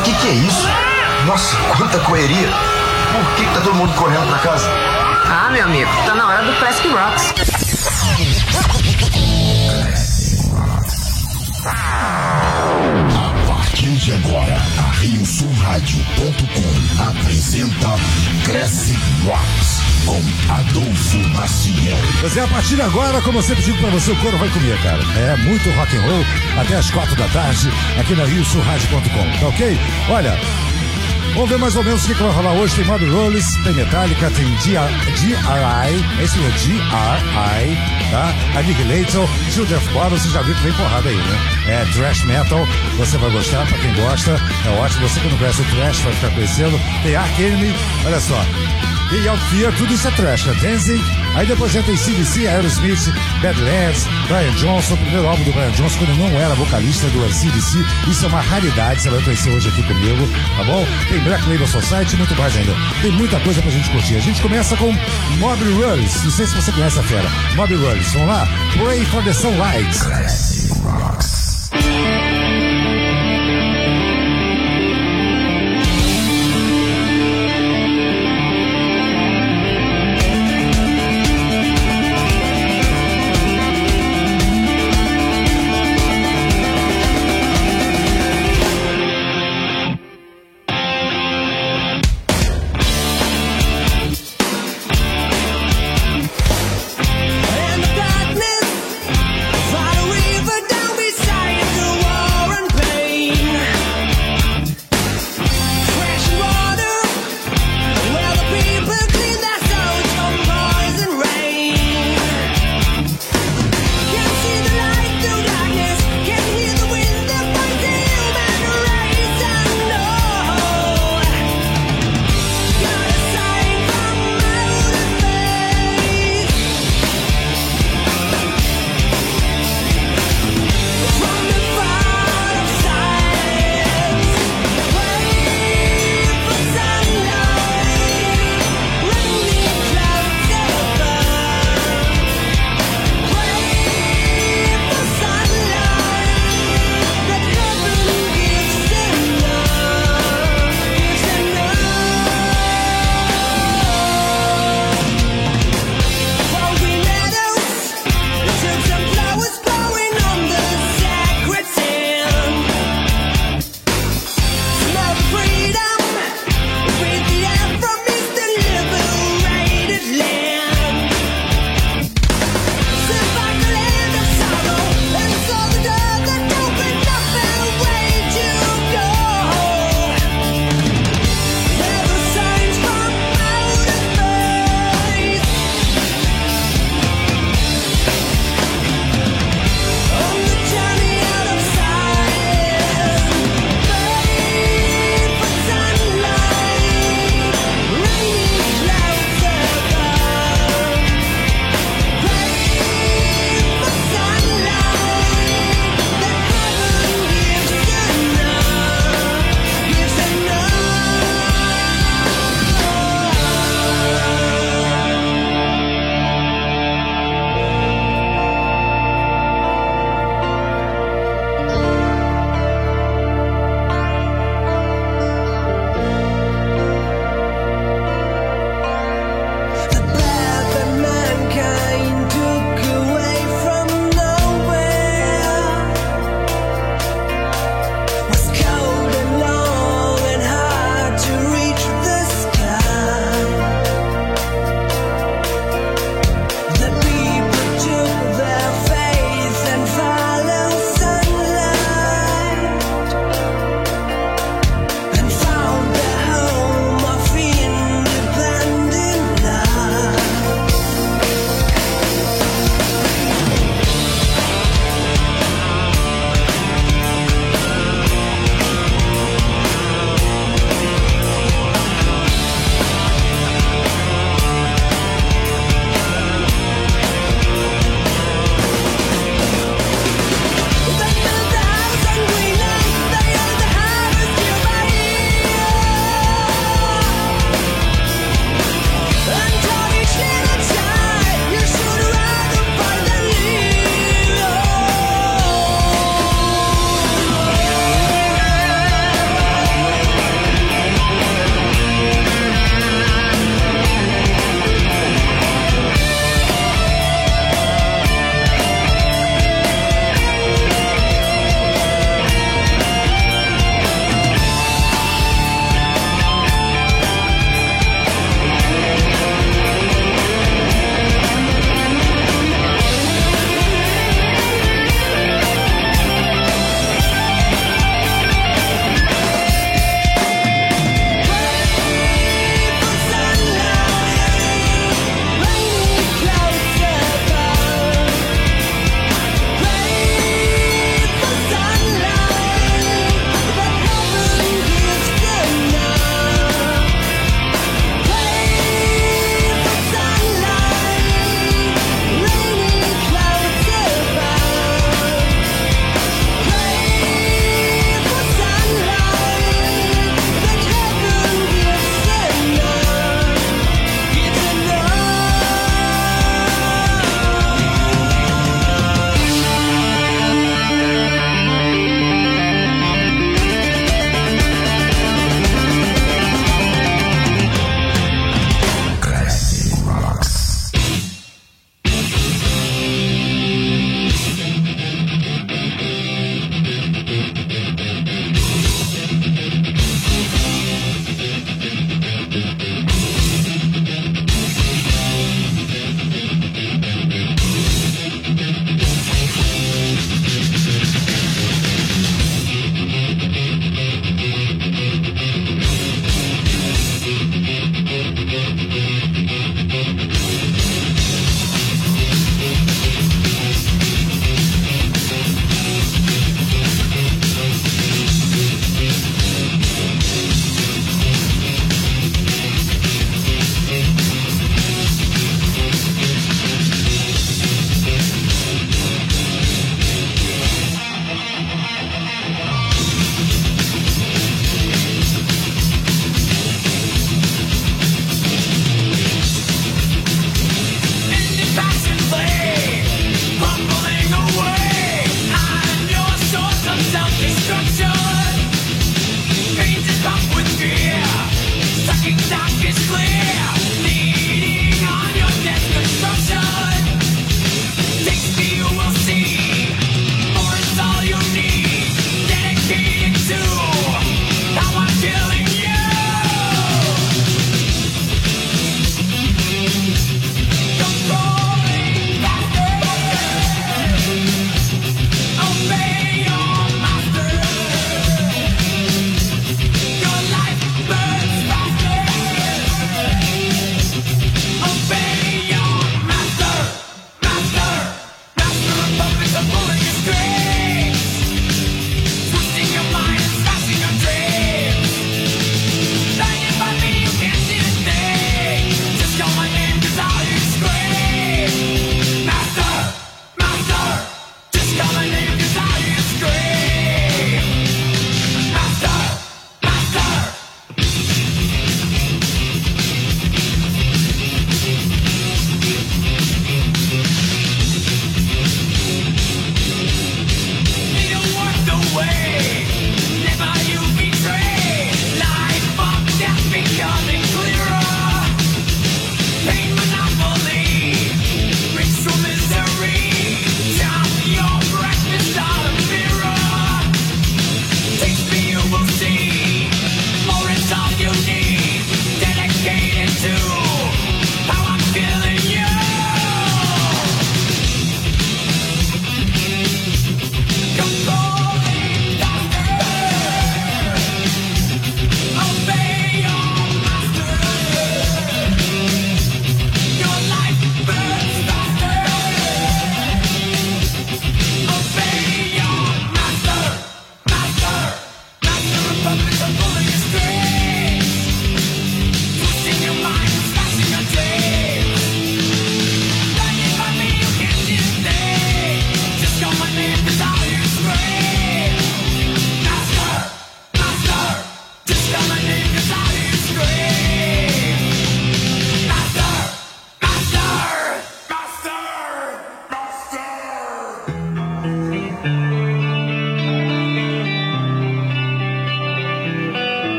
O que é isso? Nossa, quanta correria. Por que tá todo mundo correndo pra casa? Ah, meu amigo, tá na hora do Classic Rocks. A partir de agora, a RioSulRádio.com apresenta Classic Rocks com Adolfo Maciel. Pois é, a partir de agora, como eu sempre digo pra você, o couro vai comer, cara. É muito rock and roll até as 4 da tarde aqui na RioSulRádio.com, tá ok? Olha, vamos ver mais ou menos o que vai rolar hoje. Tem Mob Rolls, tem Metallica, tem GRI, esse é GRI, tá? Annihilator, Children of Bottom, você já viu que vem porrada aí, né? É thrash metal, você vai gostar, pra quem gosta, é ótimo. Você que não conhece o thrash vai ficar conhecendo. Tem Ark Enemy, olha só. E Out Fear, tudo isso é trash, né? Danzig, aí depois já tem CDC, Aerosmith, Badlands, Brian Johnson, o primeiro álbum do Brian Johnson, quando não era vocalista do CDC, isso é uma raridade, você vai conhecer hoje aqui comigo, tá bom? Tem Black Label Society, muito mais ainda. Tem muita coisa pra gente curtir. A gente começa com Mob Rules, não sei se você conhece a fera. Mob Rules, vamos lá? Pray for the Sunlight. Classic Rocks. River down beside the wall.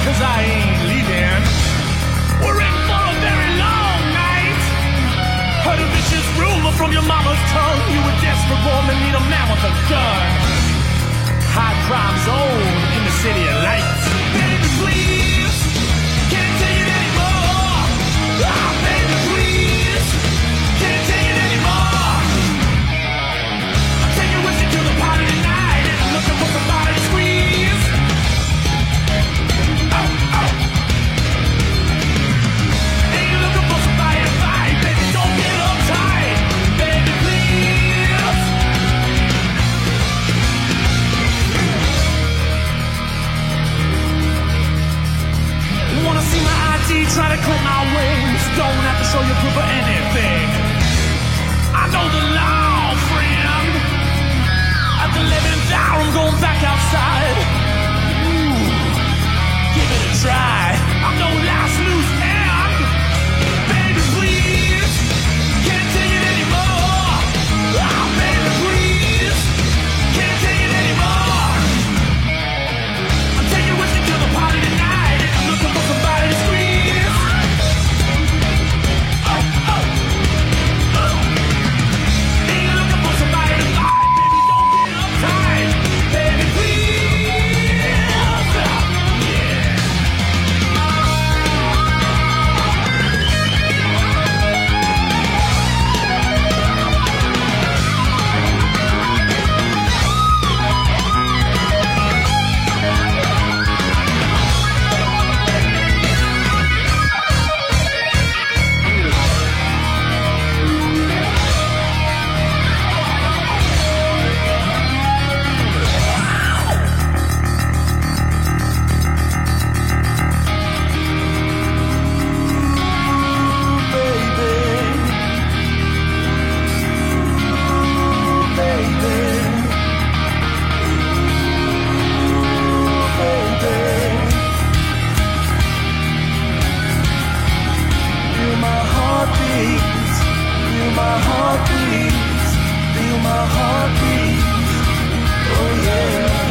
cause I ain't leaving. We're in for a very long night. Heard a vicious rumor from your mama's tongue. You a desperate woman, need a man with a gun. High crime zone in the city of lights. Baby, please, can't take it anymore. Ah, baby, please, can't take it anymore. I'm taking with you to the party tonight, and I'm looking for somebody to squeeze. Oh, oh. And you're looking for somebody to fight, baby, don't get uptight. Baby, please. Wanna see my ID, try to clip my wings. Don't have to show your proof of anything. I know the law, friend. At the 11th hour, I'm going back outside. Ooh, give it a try. I'm no last loose end. Baby, please, can't take it anymore. Oh, baby, please, can't take it anymore. I'm taking with you to the party tonight, and I'm looking for somebody to squeeze. Oh, oh, oh. And you're looking for somebody to fight, baby, don't get uptight. Baby, please. Yeah. Feel my heartbeat, feel my heartbeat, feel my heartbeat. Oh yeah.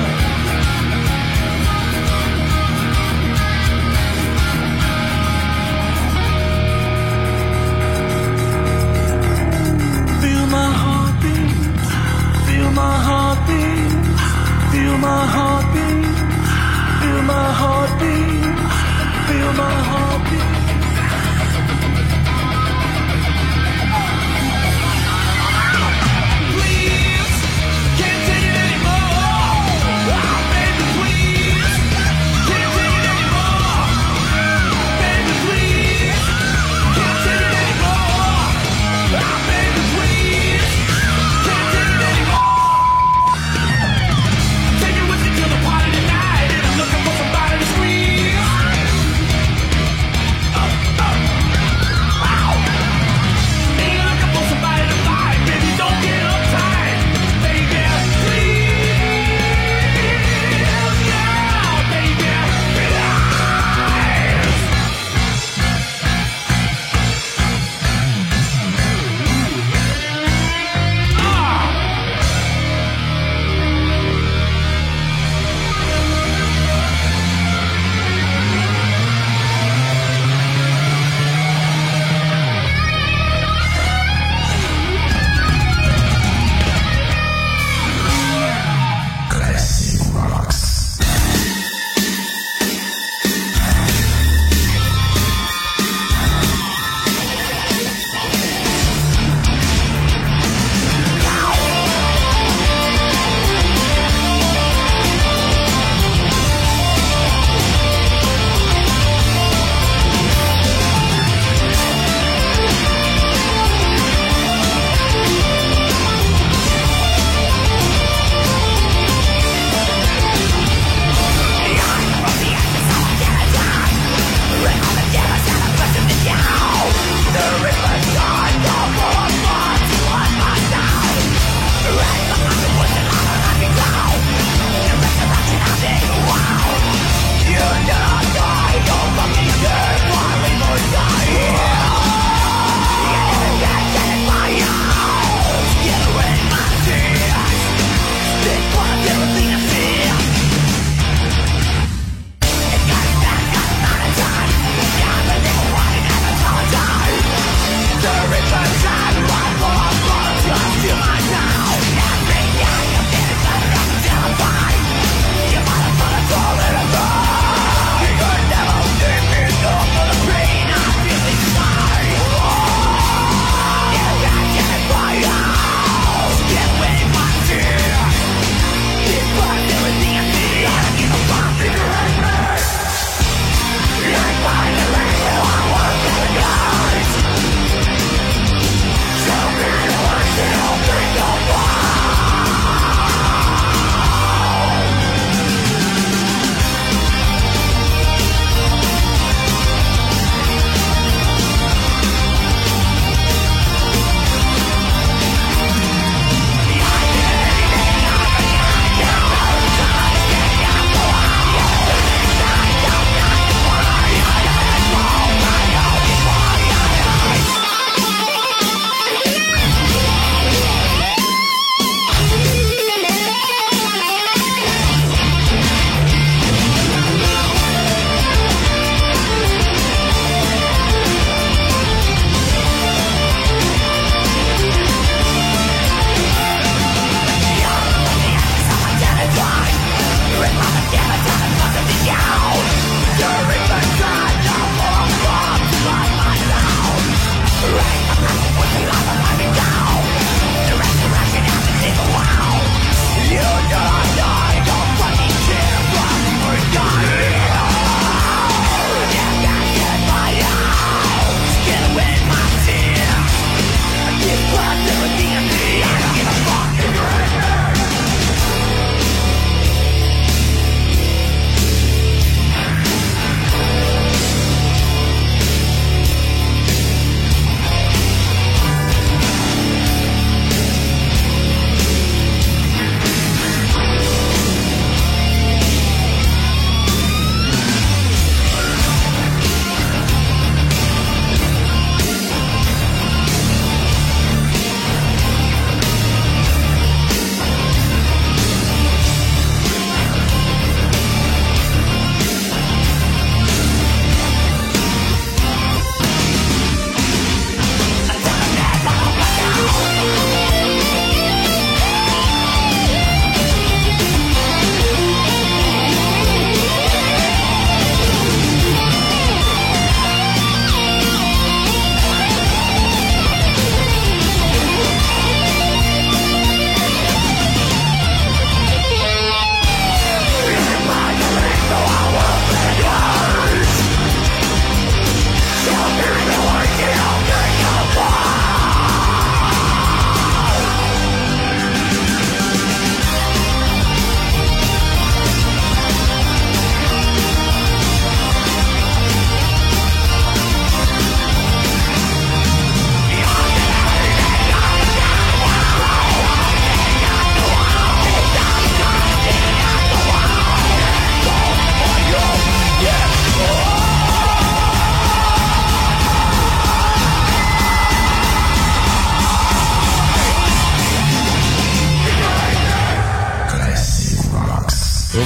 Feel my heartbeat, feel my heartbeat, feel my heartbeat, feel my heartbeat, feel my heartbeat. Please, can't take it anymore. Oh, baby, please, can't take it anymore. Baby, please, can't take it anymore. Oh, baby, please, can't take it anymore. Take it with you to the party tonight, and I'm looking for somebody to squeeze. Oh,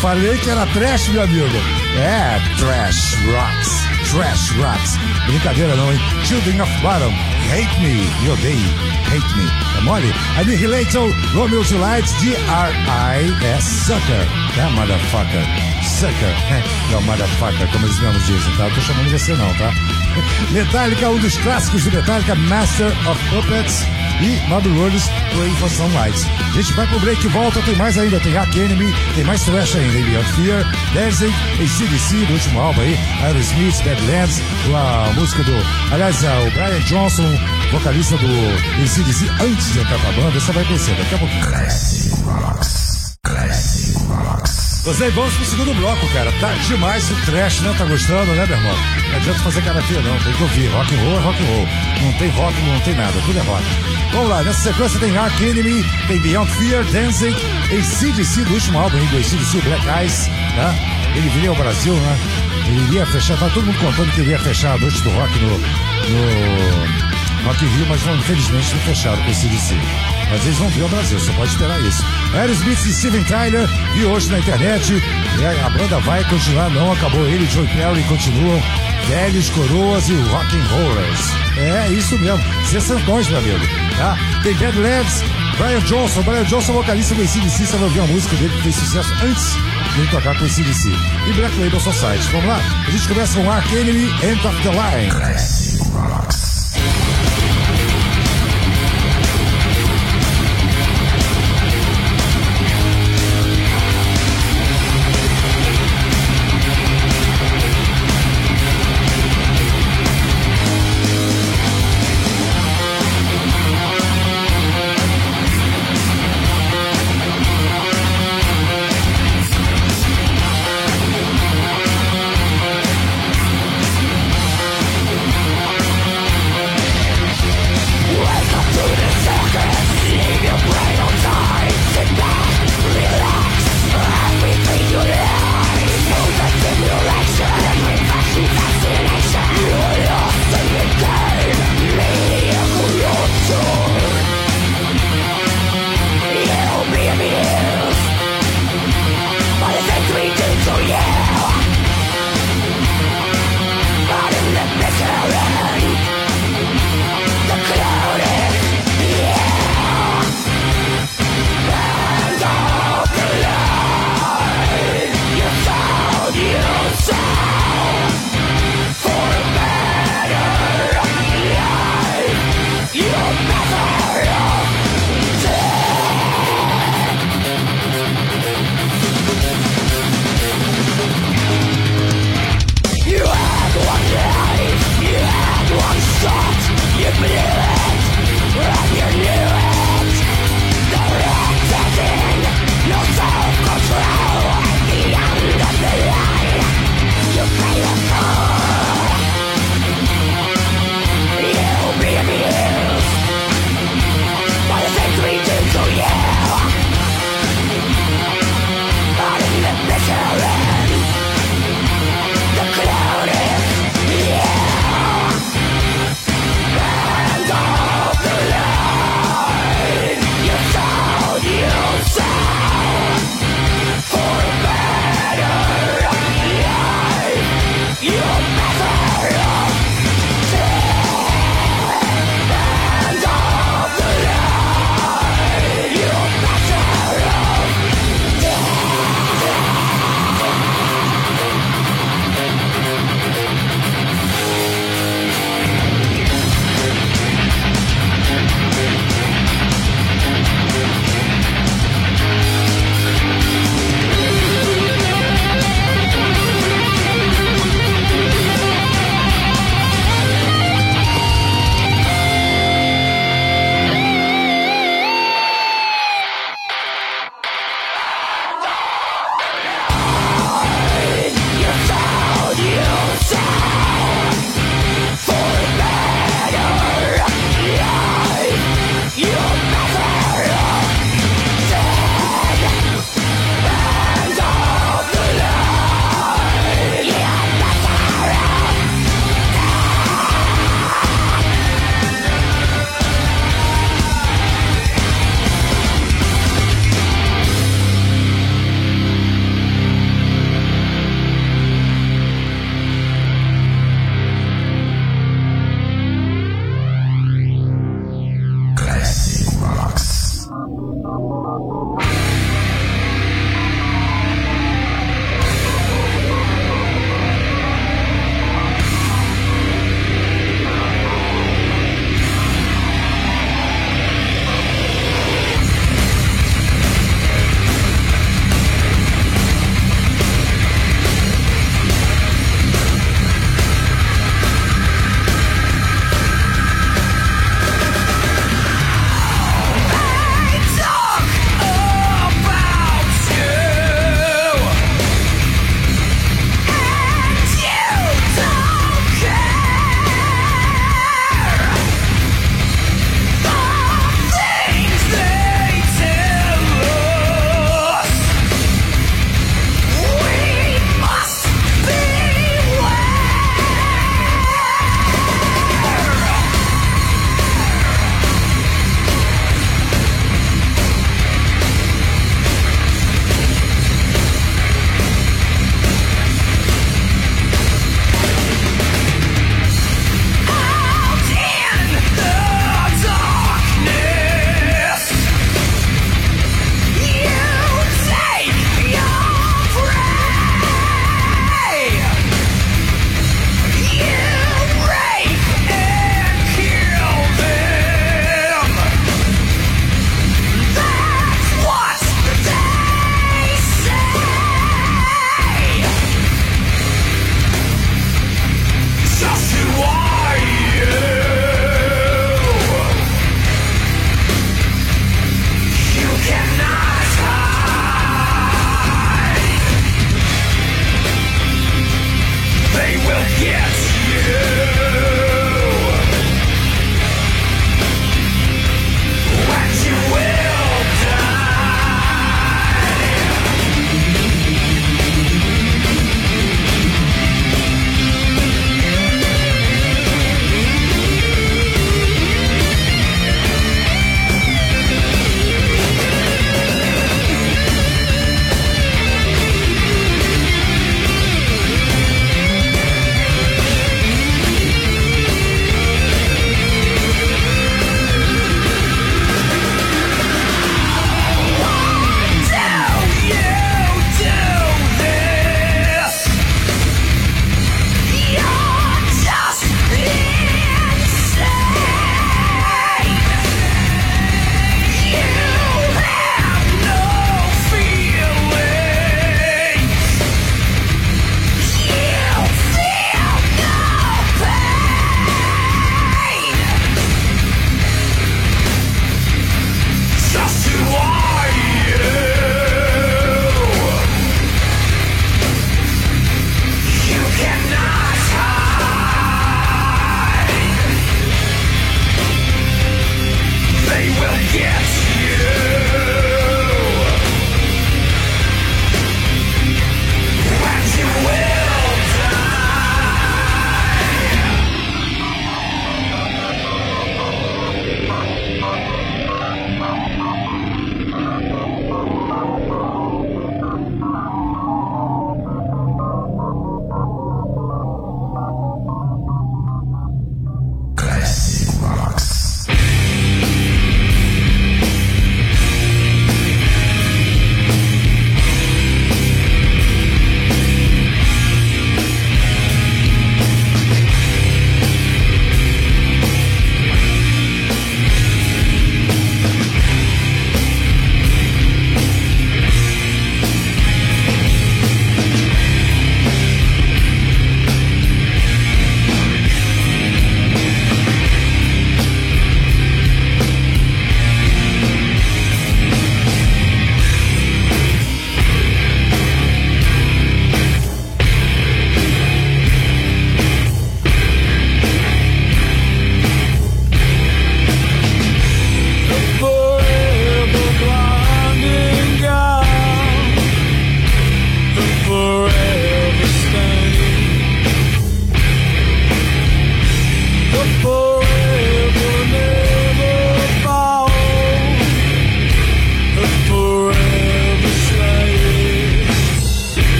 Falei que era trash, meu amigo. É, trash rocks. Trash rocks. Brincadeira não, hein? Children of Bottom, Hate Me, me odeio. Hate Me. É mole? Annihilator, Romeo Juliet, D.R.I.S. Sucker. É, motherfucker. Sucker. É o motherfucker, como eles mesmos dizem, tá? Eu tô chamando de você não, tá? Metallica, um dos clássicos do Metallica, Master of Puppets. E Mob Rules, Pray for Sunlight. A gente vai pro break e volta, tem mais ainda, tem Hack Enemy, tem mais trash ainda, Beyond Fear, Dancing, AC/DC, do último álbum aí, Aerosmith, Badlands, a música do... Aliás, o Brian Johnson, vocalista do AC/DC, antes de entrar pra banda, você vai conhecer daqui a pouquinho. Classic Rocks. Classic Rocks. José, vamos pro segundo bloco, cara. Tá demais o trash, né? Tá gostando, né, meu irmão? Não adianta fazer karatê, não. Tem que ouvir. Rock and roll é rock and roll. Não tem rock, não tem nada. Tudo é rock. Vamos lá. Nessa sequência tem Ark Enemy, tem Beyond Fear, Dancing, AC/DC do último álbum, do AC/DC, Black Eyes, tá? Ele viria ao Brasil, né? Ele iria fechar, tá todo mundo contando que ele ia fechar a noite do rock no Rock in Rio, mas não, infelizmente não fecharam com o AC/DC. Mas eles vão vir ao Brasil, você pode esperar isso. Aerosmith e Steven Tyler, vi hoje na internet, a banda vai continuar, não acabou. Ele e Joey Perry continuam, velhos coroas e rock and rollers. É isso mesmo, sessentões, meu amigo, tá? Tem Badlands, Brian Johnson, vocalista do AC/DC, você vai ouvir uma música dele que fez sucesso antes de ele tocar com o AC/DC. E Black Label Society, vamos lá? A gente começa com Ark Enemy, End of the Line. Classic Rocks.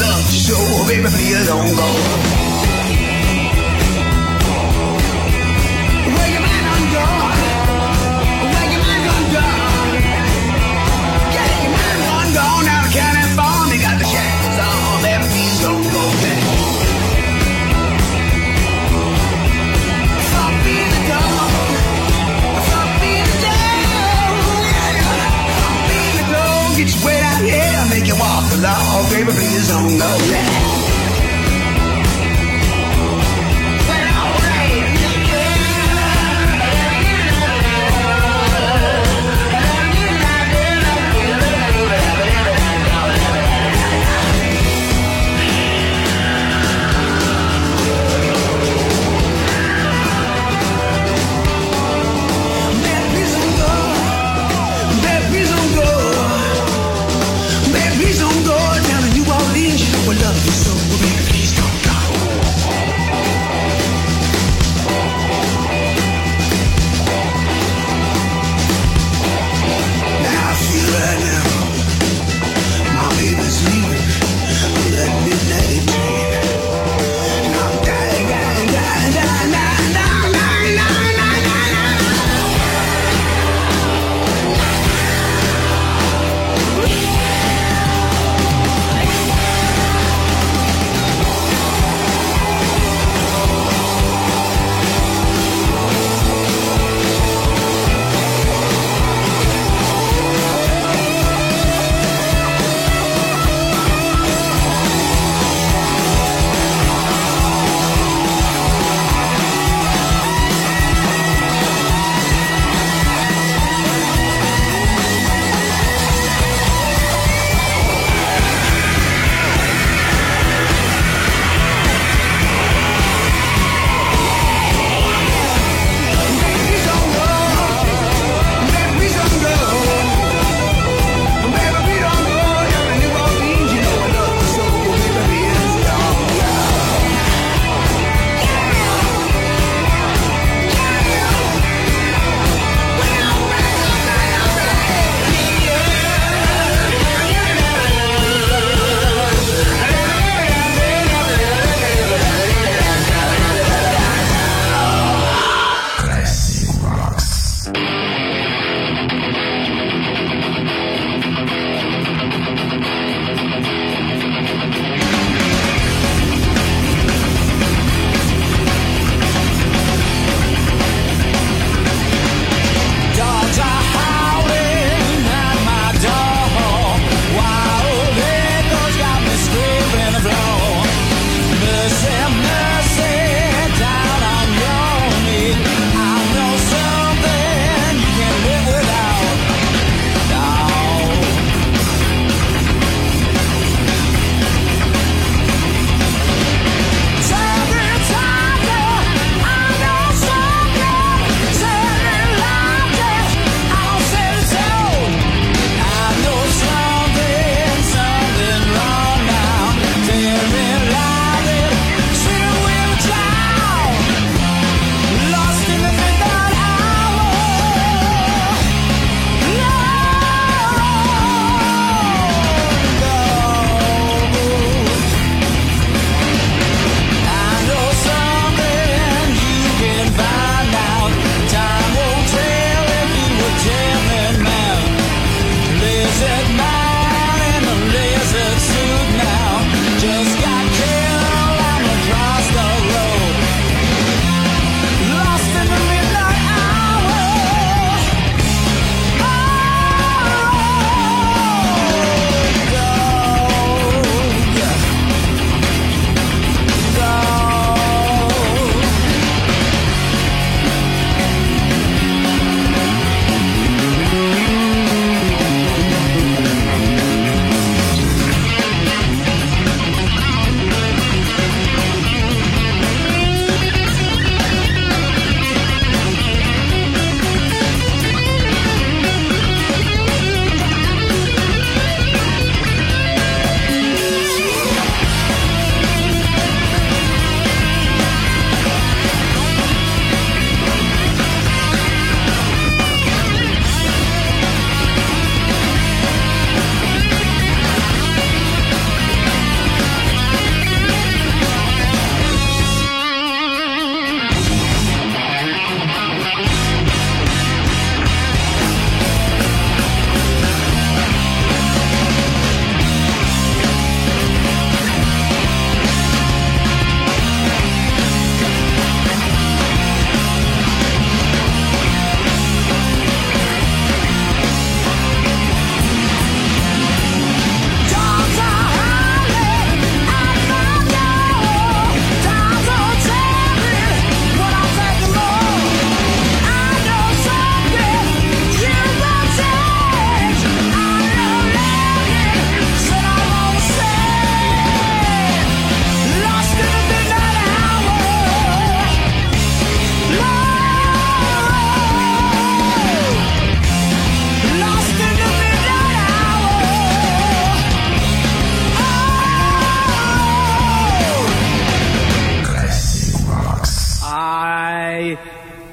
love to show, baby, please don't go. Where your man undone? Where your man undone? Get your man undone out of California. Got the shackles on, baby, please don't go. Fuck me the dog. Fuck me the dog. Fuck me the dog. Get your weight out here, make you walk the law, baby, please don't go. Love you so, baby, please don't go. Now I feel right now, my baby's leaving. Let me let it be. Now I'm dying, dying, dying, dying, dying, dying, dying, dying, dying, dying.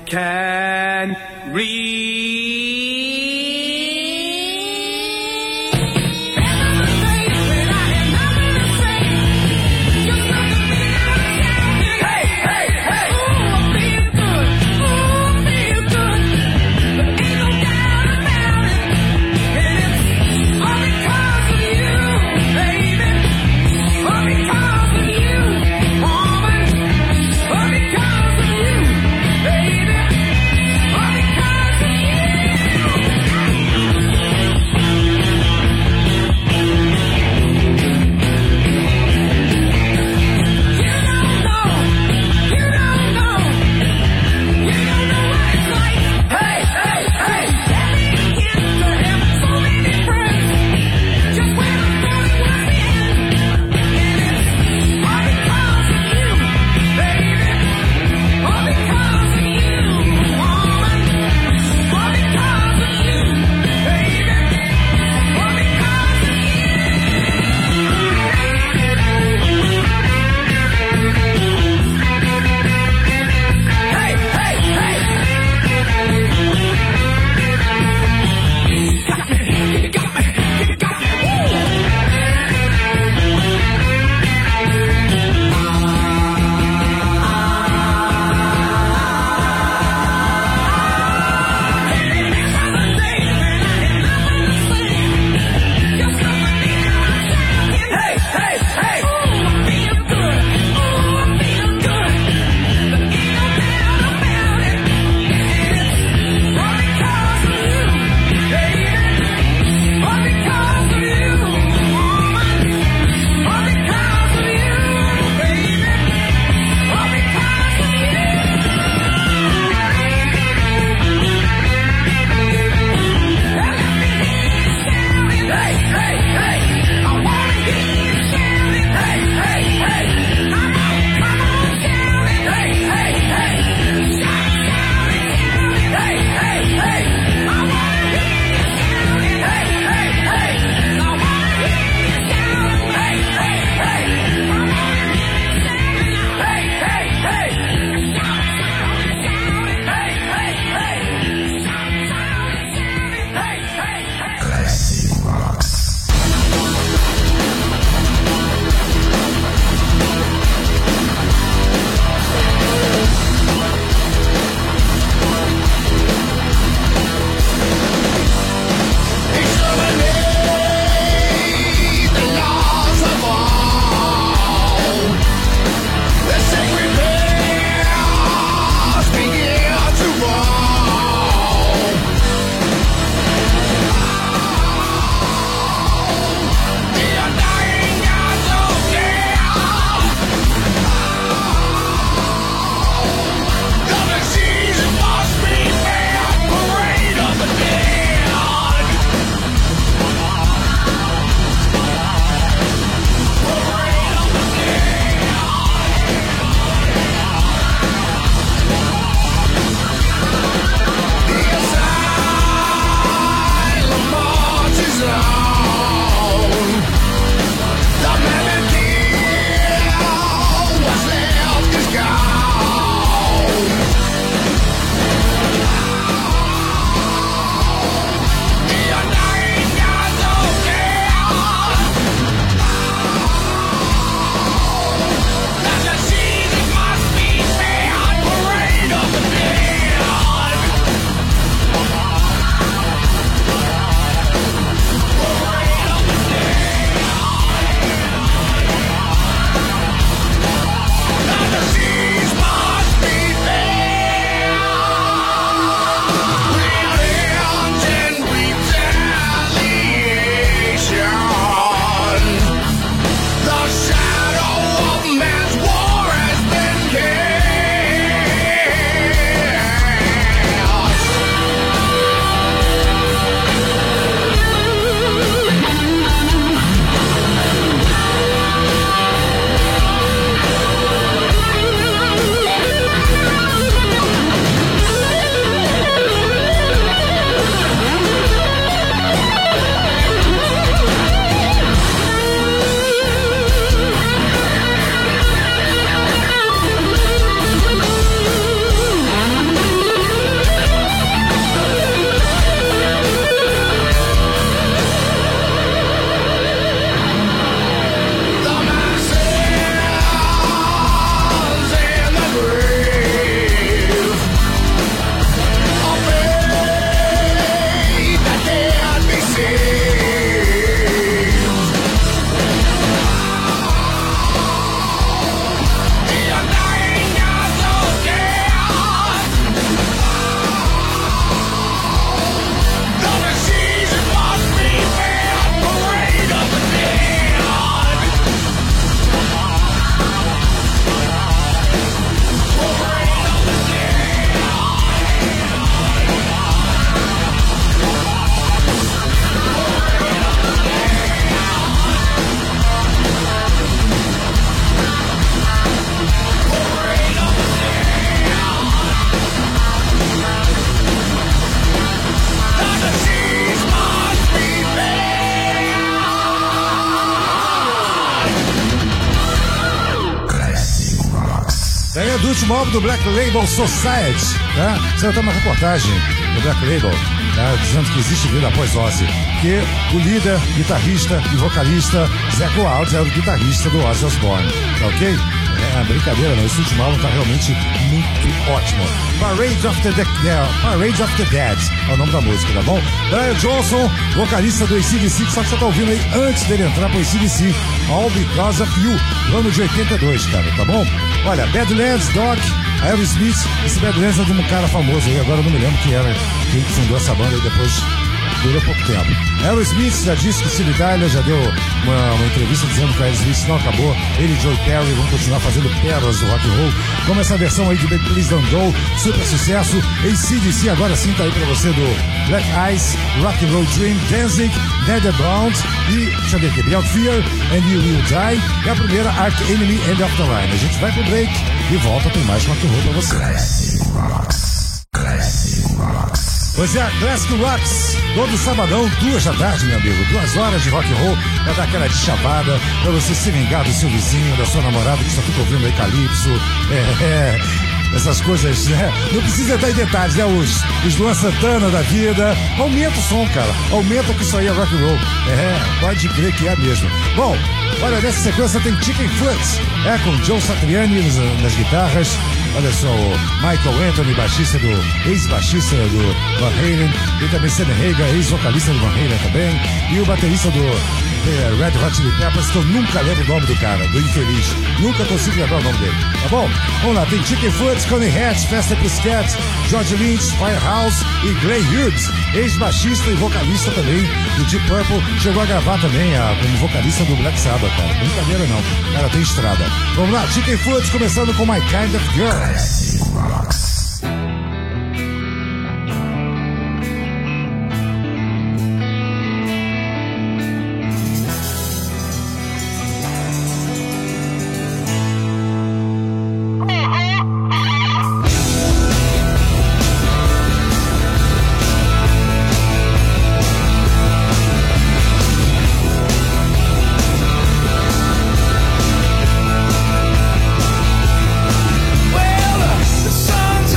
can Daí é do último álbum do Black Label Society, tá? Saiu até uma reportagem do Black Label, tá? Dizendo que existe vida após Ozzy, que o líder, guitarrista e vocalista Zakk Wylde era o guitarrista do Ozzy Osbourne, tá ok? É brincadeira, não. Esse último álbum tá realmente muito ótimo. Parade of the Dead é o nome da música, tá bom? Brian Johnson, vocalista do AC/DC, que só que você tá ouvindo aí antes dele entrar pro AC/DC, All Because of You, ano de 82, cara, tá bom? Olha, Badlands, Doc, Aerosmith, esse Badlands é de um cara famoso aí, agora eu não me lembro quem era, quem fundou essa banda e depois durou pouco tempo. Aerosmith já disse que Steve Tyler já deu uma entrevista dizendo que o Aerosmith não acabou. Ele e Joe Perry vão continuar fazendo pérolas do rock and roll, como essa versão aí de Baby Please Don't Go, super sucesso. AC/DC agora sim tá aí pra você do Black Eyes, Rock and Roll Dream, Danzig, Netherbound e, deixa eu ver aqui, Beyond Fear and You Will Die. E a primeira, Arch Enemy, End of the Line. A gente vai pro break e volta, tem mais rock and roll pra você. Classic Rocks. Classic Rocks. Pois é, Classic Rocks, todo sabadão, 2 da tarde, meu amigo. 2 horas de rock and roll pra dar aquela chavada, pra você se vingar do seu vizinho, da sua namorada que só fica ouvindo aí calypso, essas coisas, né? Não precisa entrar em detalhes, né? Os Luan Santana da vida. Aumenta o som, cara. Aumenta que isso aí é rock and roll. Pode crer que é mesmo. Bom, olha, nessa sequência tem Chicken Foot, com Joe Satriani nas guitarras. Olha só, o Michael Anthony, baixista ex-baixista do Van Halen, e também Sammy Hagar, ex-vocalista do Van Halen também, e o baterista do Red Hot Chili Peppers, que eu nunca lembro o nome do cara, do infeliz. Nunca consigo lembrar o nome dele, tá bom? Vamos lá, tem Chicken Foot, Coney Hatch, Festa Pussycat, George Lynch, Firehouse e Gray Hughes, ex-baixista e vocalista também do Deep Purple, chegou a gravar também como vocalista do Black Sabbath, cara. Brincadeira não, o cara tem estrada. Vamos lá, Chicken Foot, começando com My Kind of Girl. Classic Rocks. Well, the sun's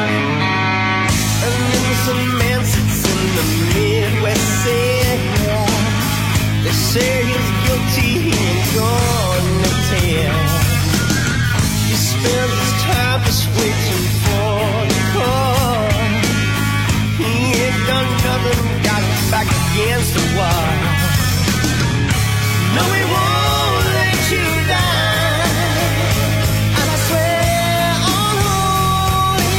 An innocent man sits in the Midwest city. They say he's guilty, he ain't gonna tell. He spends his time just waiting for the call. He ain't done nothing, got his back against the wall. No, he won't let you die. And I swear on holy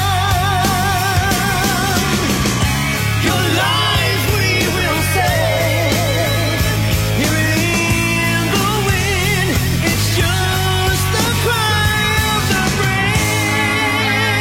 ground, your life we will save. Hear it in the wind, it's just the cry of the brave.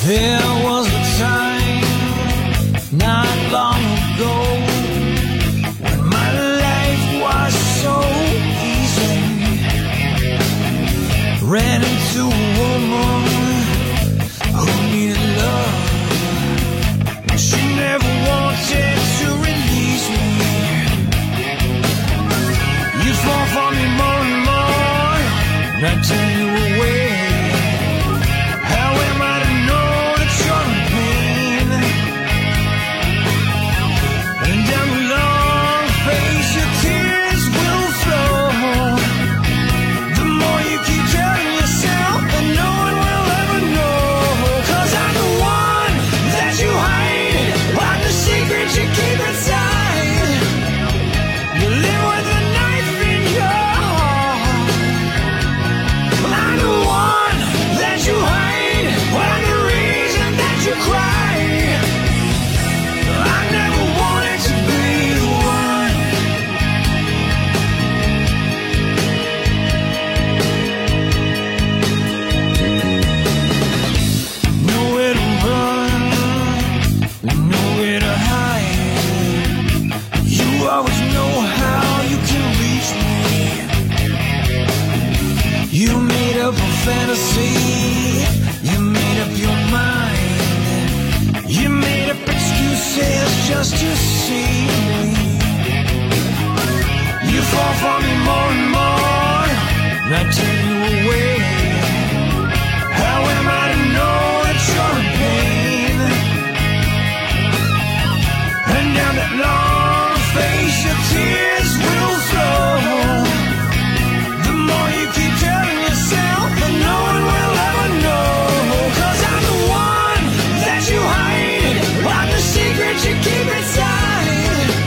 There was a time not long ago when my life was so easy. Ran into a woman who needed love. She never wanted to release me. You fall for me more and more, and I turn you away. How am I to know that you're in pain? And down the long face your tears will flow. The more you keep telling yourself that no one will ever know. 'Cause I'm the one that you hide, I'm the secret you keep inside. You live with a knife in your heart. I'm the one that you hide, I'm the reason that you cry. I never wanted to be the one. Nowhere to run, nowhere to hide. You always know how you can reach me. You made up a fantasy, you made up your mind. You made up excuses just to see me. You fall for me more and more, and I turn you away. How am I to know that you're in pain? And down that long face your tears will flow. The more you keep telling yourself that no one will ever know. 'Cause I'm the one that you hide, I'm the secret you keep inside.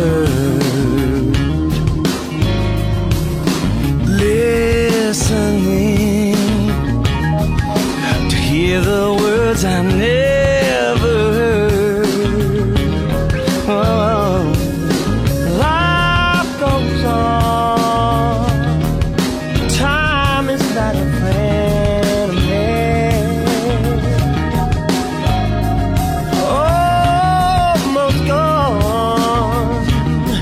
word, listening to hear the words I never heard. Oh, life goes on. Time is not a friend of man. Almost gone.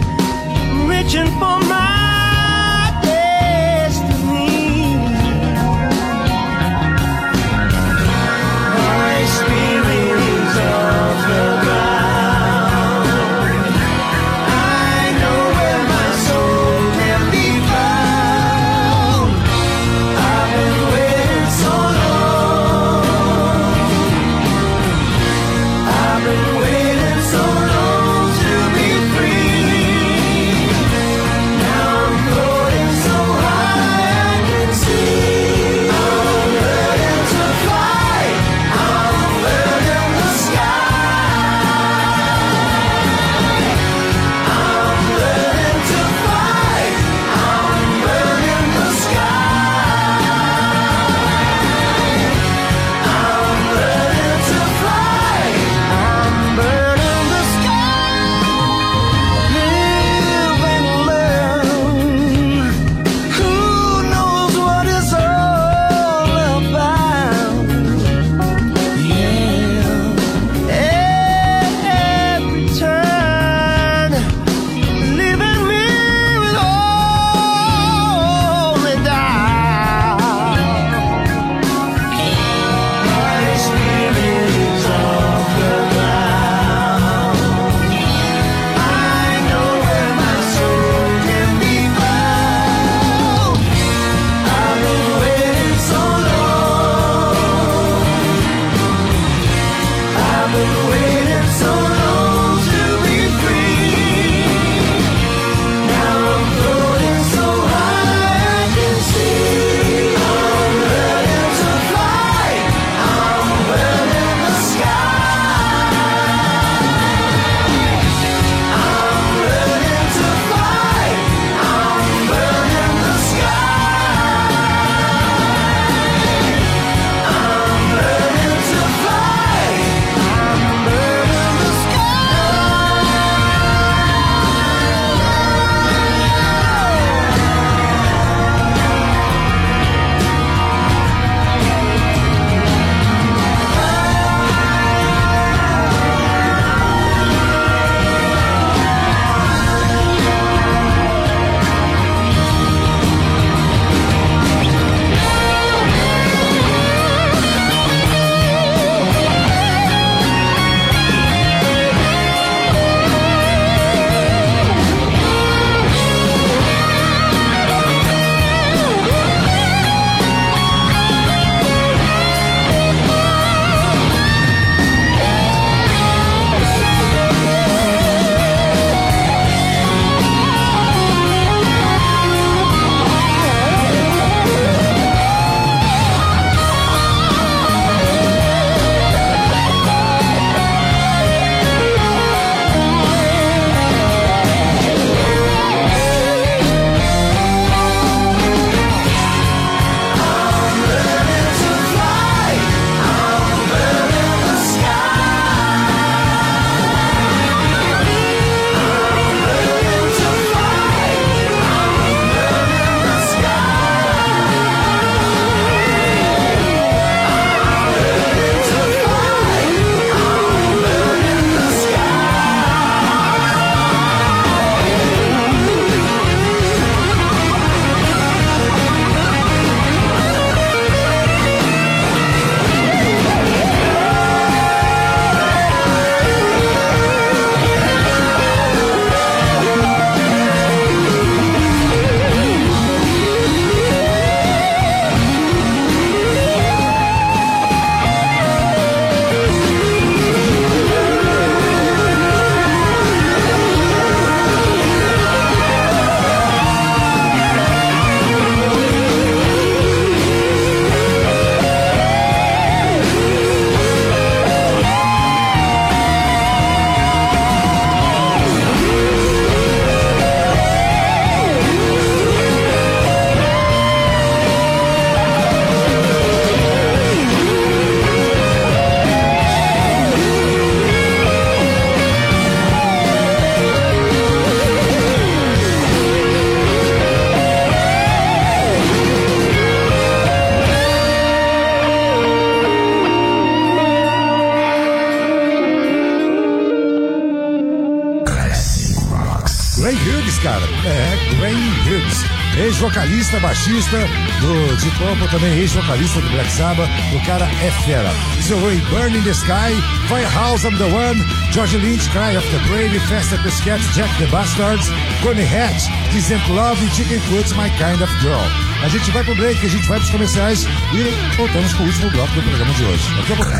Glenn Hughes, cara. Glenn Hughes. Ex-vocalista, baixista do Deep Purple, também ex-vocalista do Black Sabbath. O cara é fera. Zoe, Burning the Sky, Firehouse, I'm the One, George Lynch, Cry of the Brave, Faster Pussycat, Jack the Bastards, Coney Hatch, Decent Love e Chicken Foot's My Kind of Girl. A gente vai pro break, a gente vai pros comerciais e voltamos com o último bloco do programa de hoje. Daqui a pouco.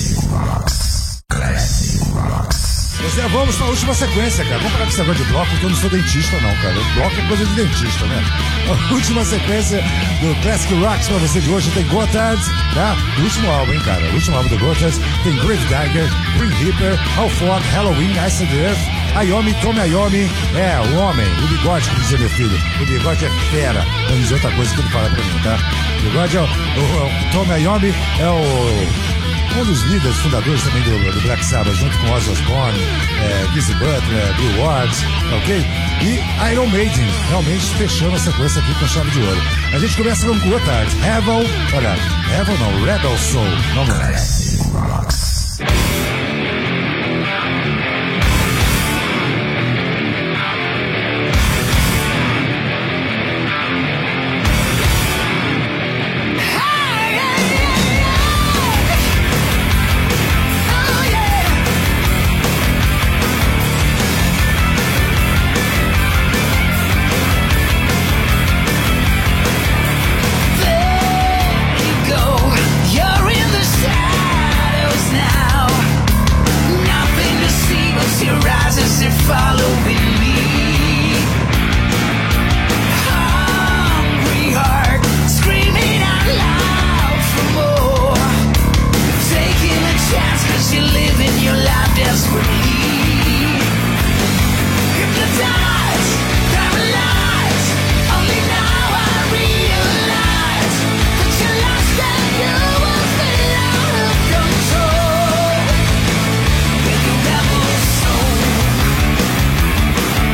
Classic Rocks. Vamos pra última sequência, cara. Vamos parar com esse negócio de bloco, porque eu não sou dentista, não, cara. Bloco é coisa de dentista, né? A última sequência do Classic Rocks pra você de hoje tem Gotthard, tá? Do último álbum, hein, cara? O último álbum do Gotthard tem Gravedigger, Green Reaper, Halford, Halloween, Ice and the Earth, Iommi, Tommy Iommi, o homem, o bigode, como dizia meu filho. O bigode é fera. Vamos dizer outra coisa que ele fala pra mim, tá? O bigode o Tommy Iommi um dos líderes, fundadores também do Black Sabbath, junto com Ozzy Osbourne, Geezer Butler, Blue Wards, ok? E Iron Maiden, realmente fechando a sequência aqui com chave de ouro. A gente começa com Gotthard, Rebel Soul, vamos lá. Classic Rocks. You're in the shadows now. Nothing to see but your eyes as they're following me. Hungry heart, screaming out loud for more. Taking a chance 'cause you're living your life desperately. Hypnotized, paralyzed. Only now I realize that you're lost and you will feel out of control. With your rebel soul.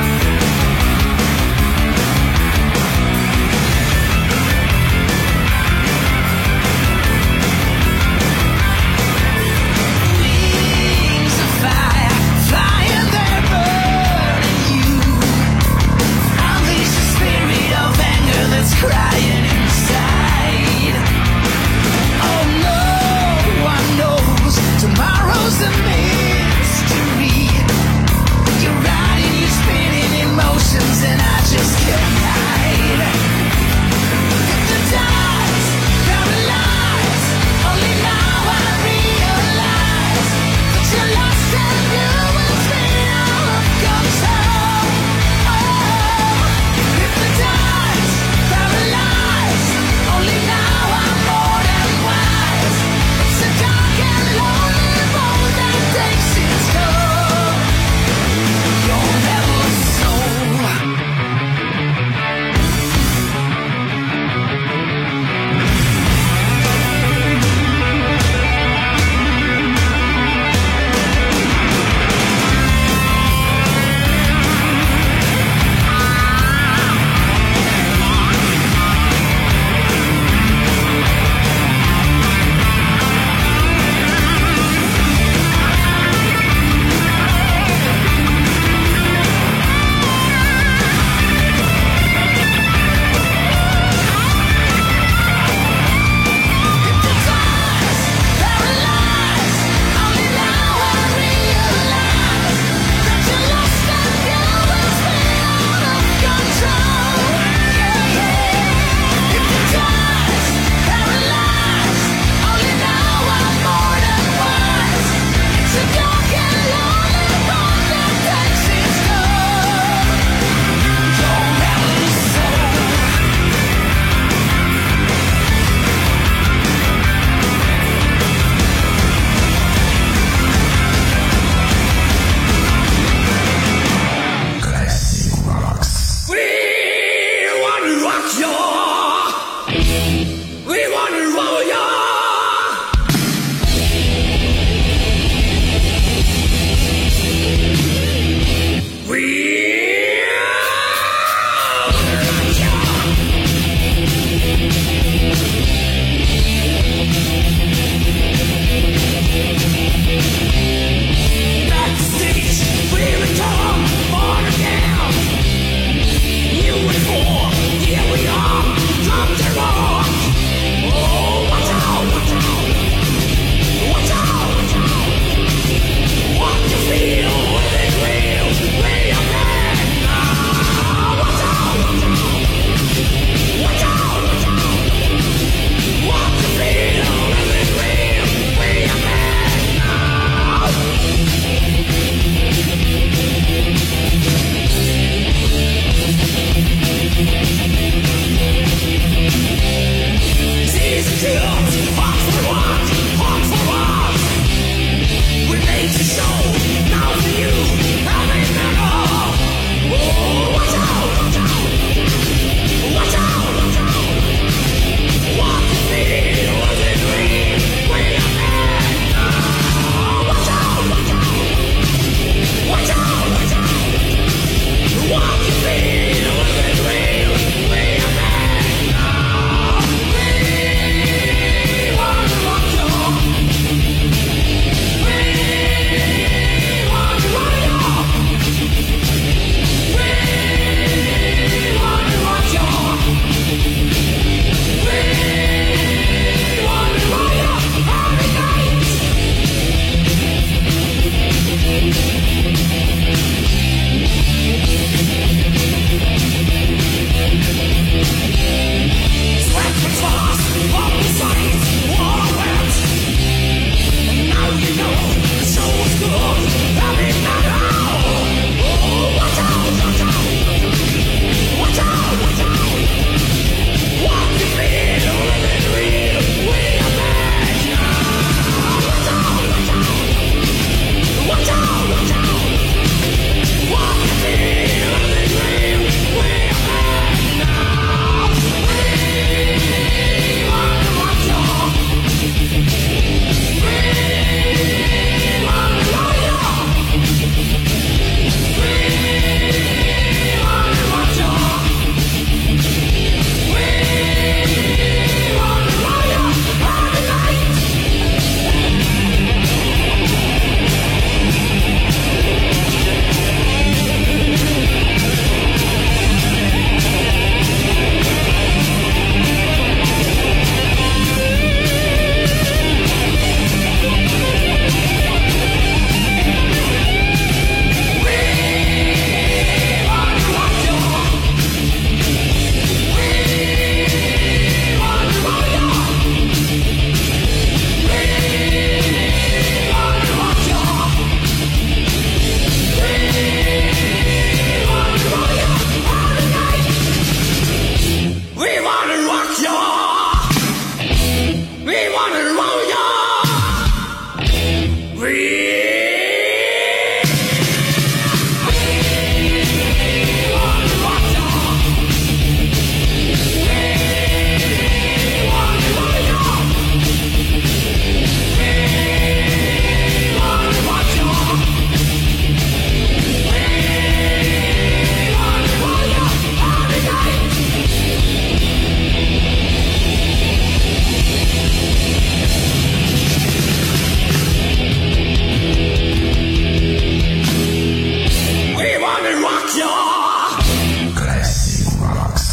jaw. Classic Rocks.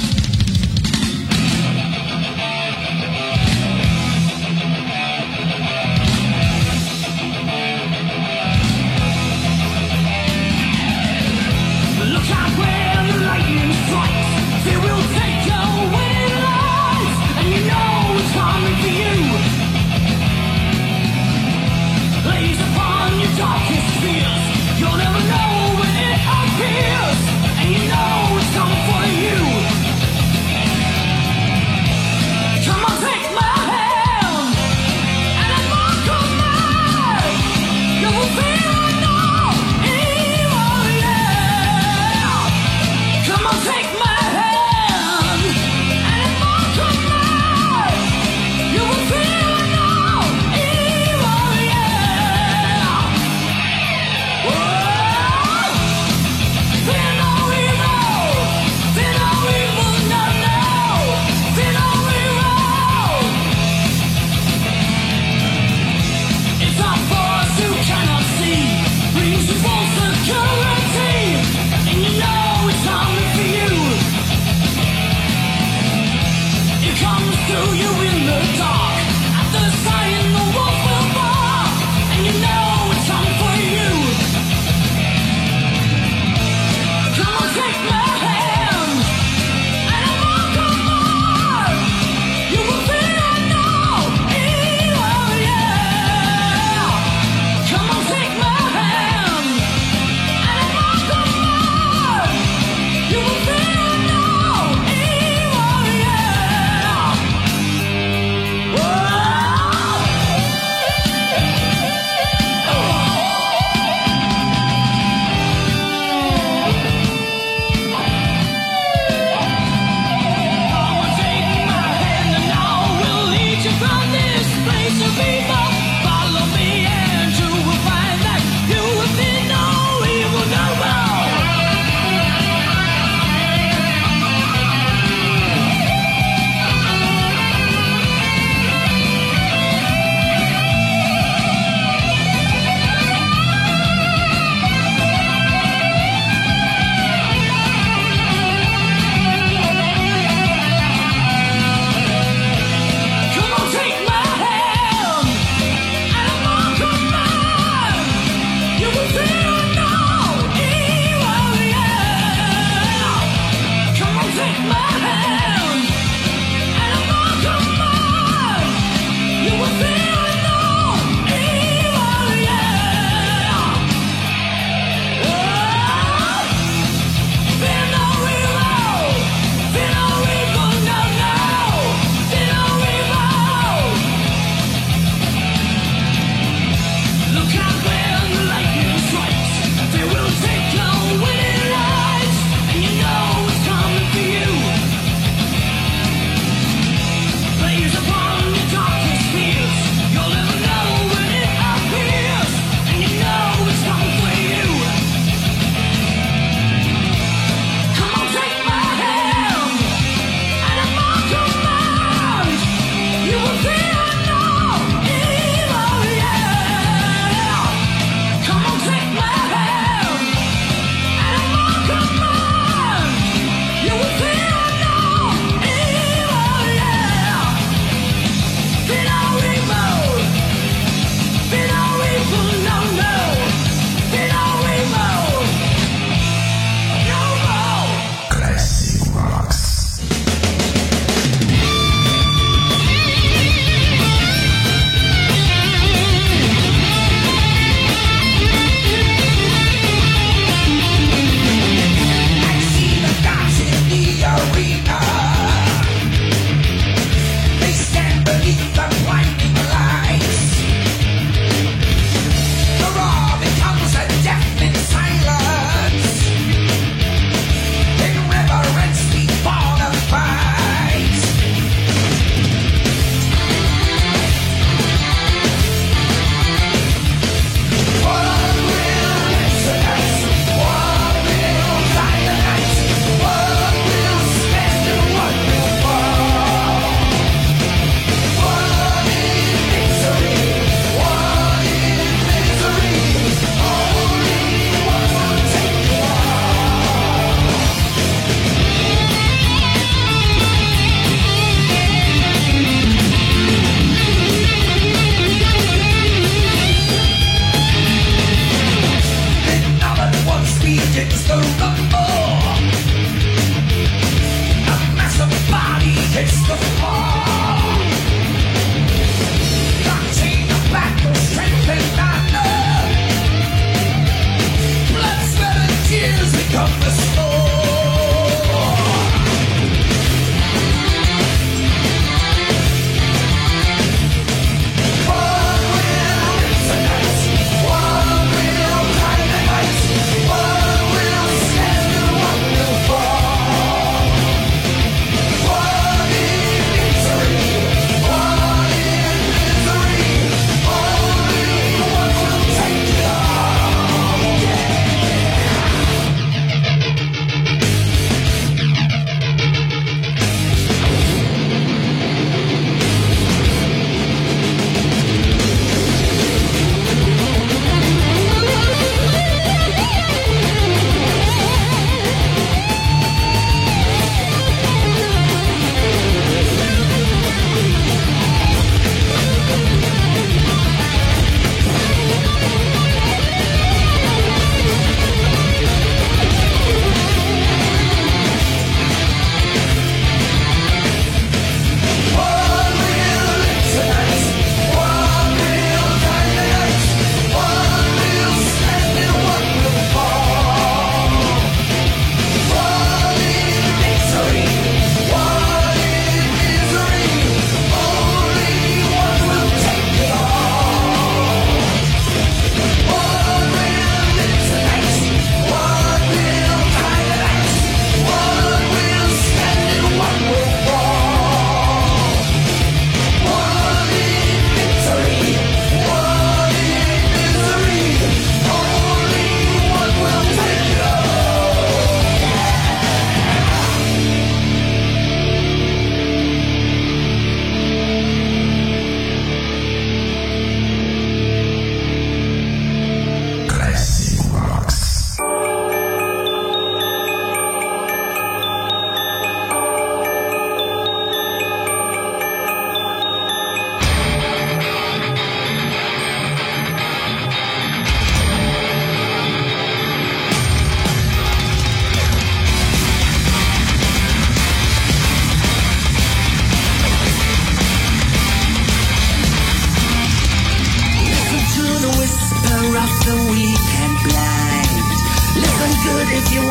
Look out where the lightning strikes. It will take your winning life, and you know it's coming for you. Lays upon your darkest fears. You'll never know when it appears.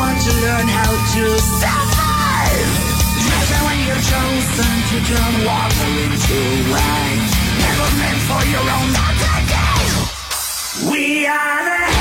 want to learn how to survive. Never when you're chosen to turn water into wine. Never meant for your own underdog. We are the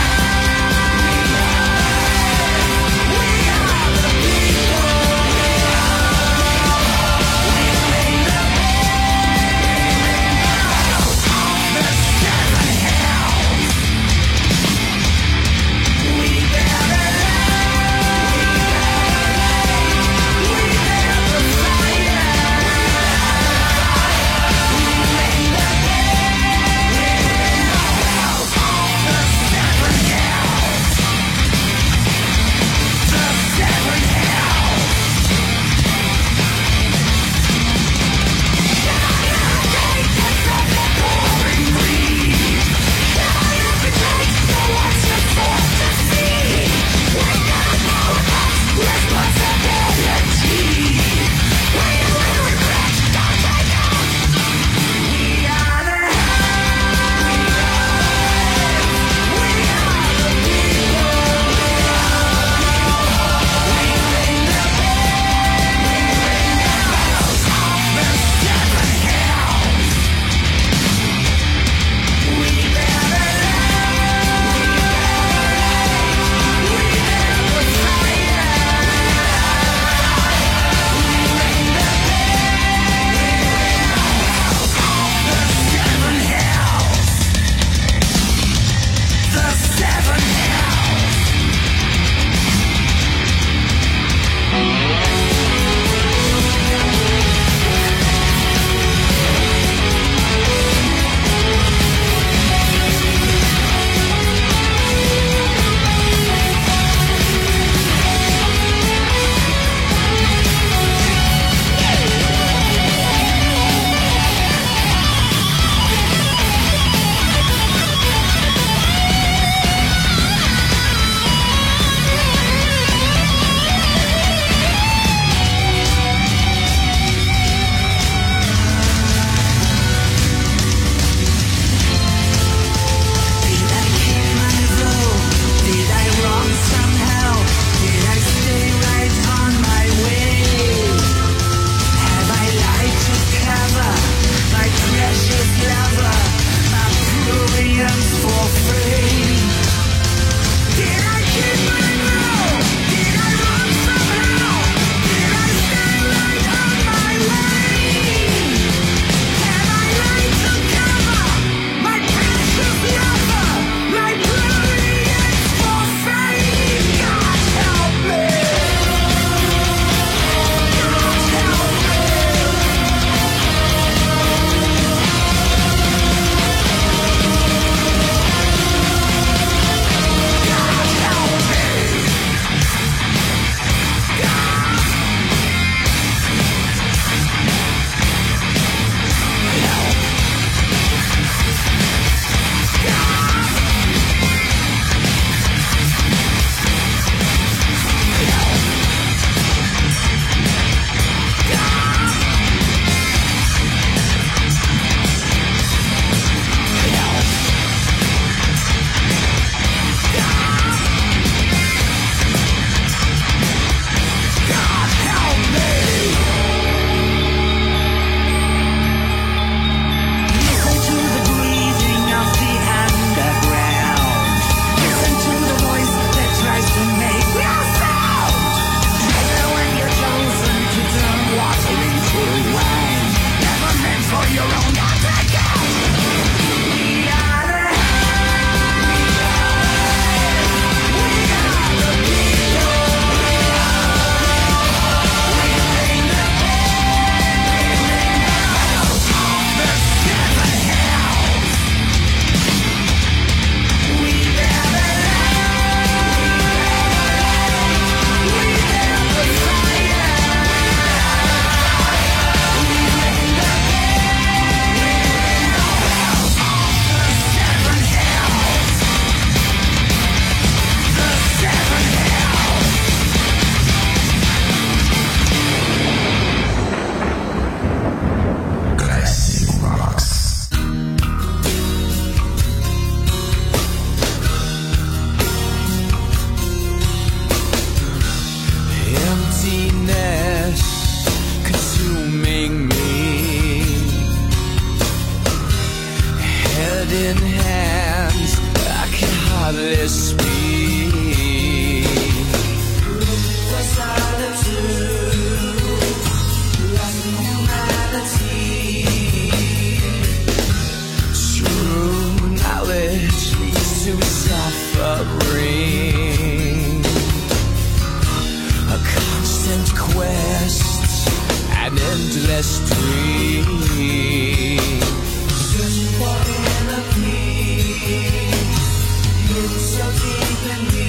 silent quest, an endless dream. Searching for inner peace, it's so deep in me.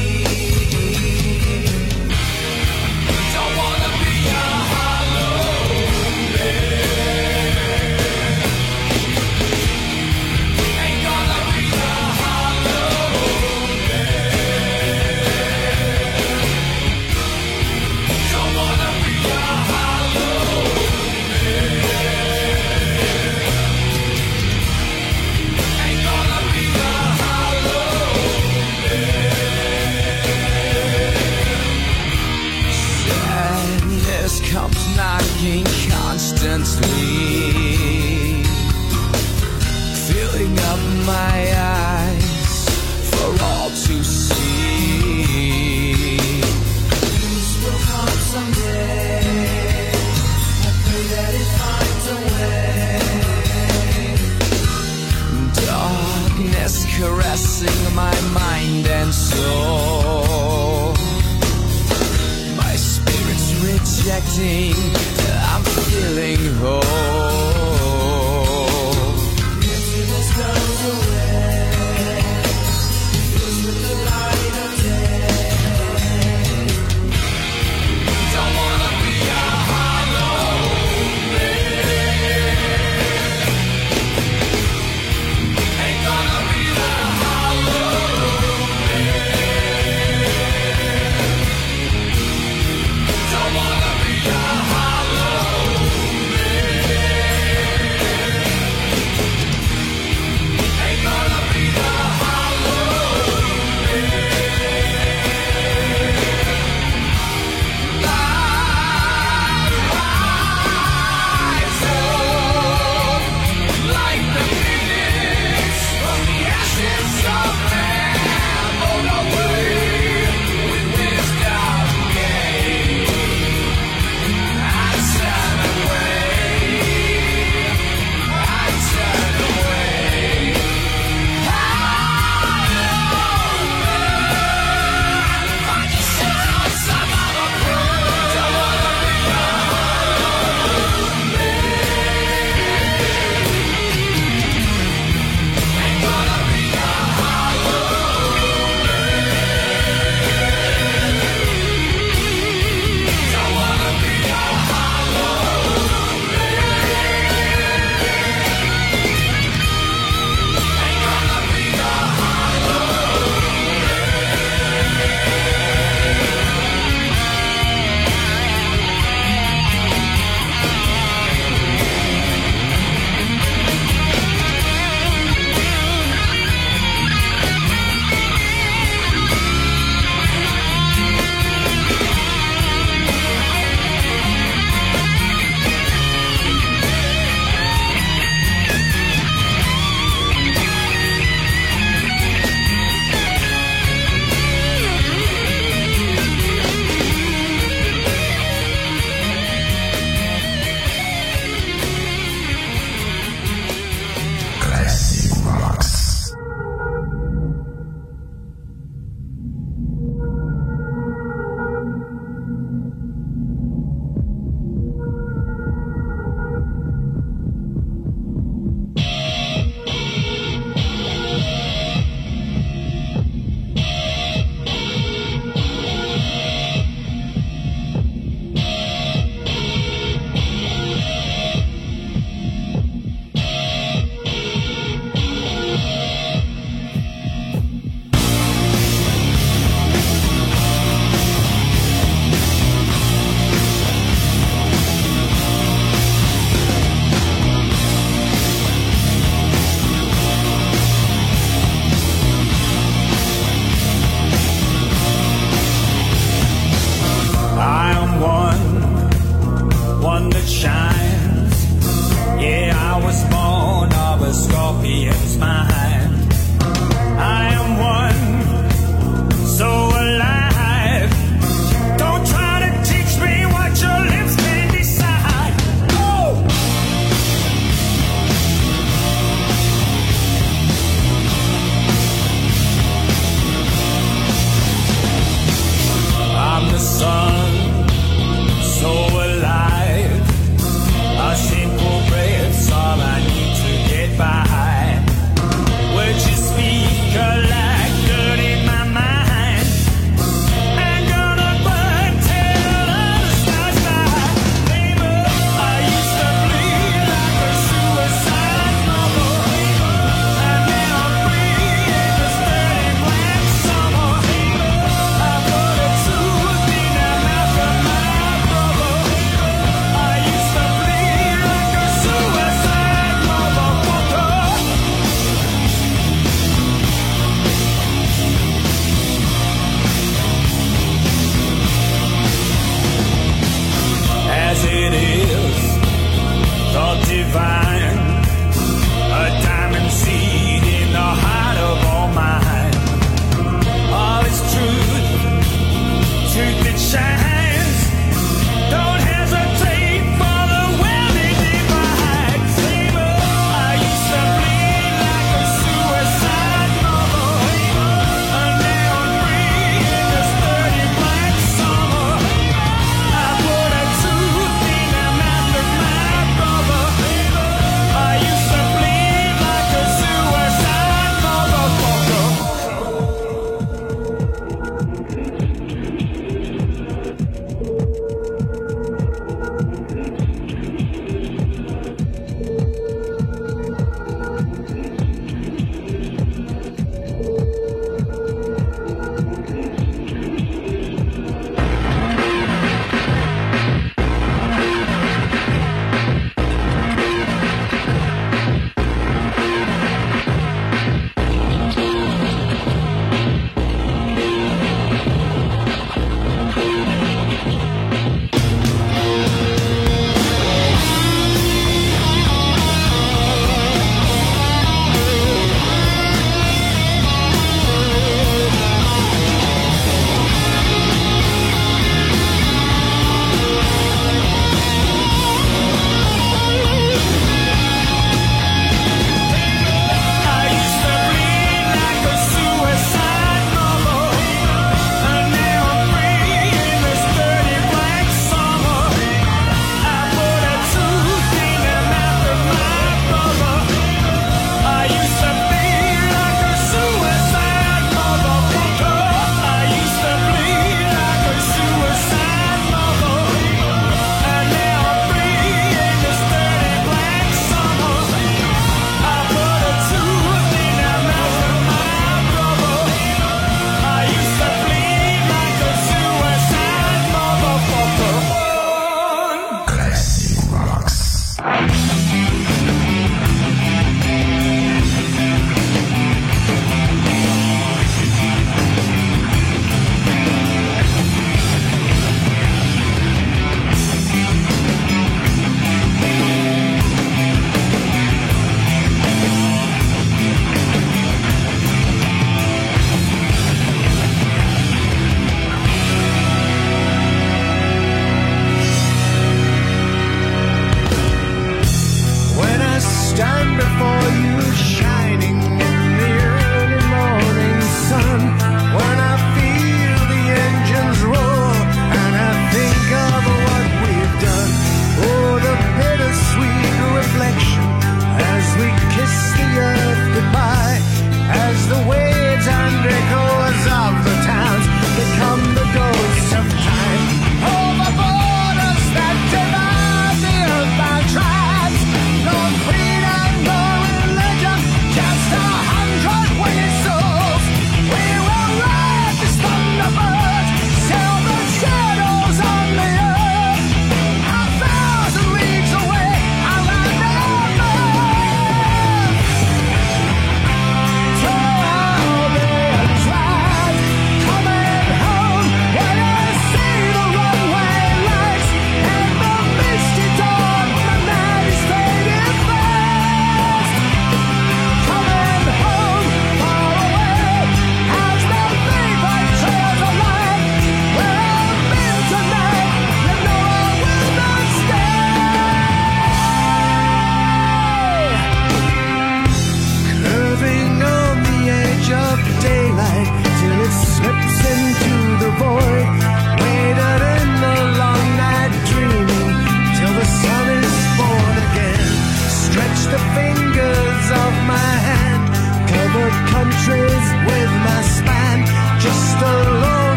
Don't wanna be a hollow man. Ain't gonna be a hollow man. Don't wanna be a hollow man. Ain't gonna be a hollow man. Sadness comes knocking constantly, filling up my eyes for all to see. Peace will come someday. I pray that it finds a way. Darkness caressing my mind and soul. My spirit's rejecting, I'm feeling whole. Emptiness goes away, fills with the light of day. Don't wanna be a hollow man. Ain't gonna be a hollow man. Don't wanna be a hollow man.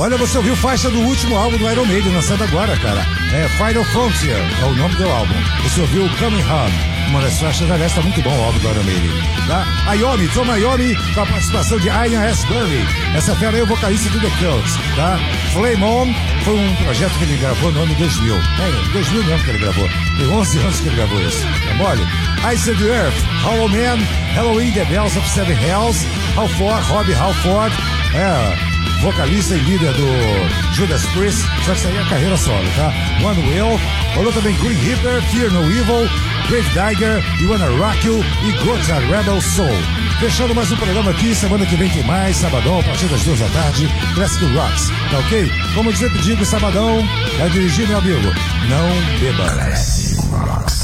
Olha, você ouviu faixa do último álbum do Iron Maiden, lançado agora, cara. É Final Frontier, é o nome do álbum. Você ouviu Coming Home, uma das faixas, aliás, tá muito bom o álbum do Iron Maiden. Tá? Iommi, Tom Iommi, com a participação de Ian Astbury. Essa fera aí é o vocalista do The Cult, tá? Flame On foi um projeto que ele gravou no ano 2000. 2000 mesmo que ele gravou. Tem 11 anos que ele gravou isso. Tá mole? Ice and the Earth, Hollow Man, Halloween, The Bells of Seven Hells, Halford, Robbie Halford, vocalista e líder do Judas Priest, só que isso aí é carreira solo, tá? One Will, falou também Green Reaper, Fear No Evil, Grave Digger, You Wanna Rock You e Gotcha Rebel Soul. Fechando mais um programa aqui, semana que vem tem mais, sabadão, a partir das 2 da tarde, Classic Rocks, tá ok? Como eu sempre digo, sabadão, vai dirigir, meu amigo, não beba. Classic Rocks.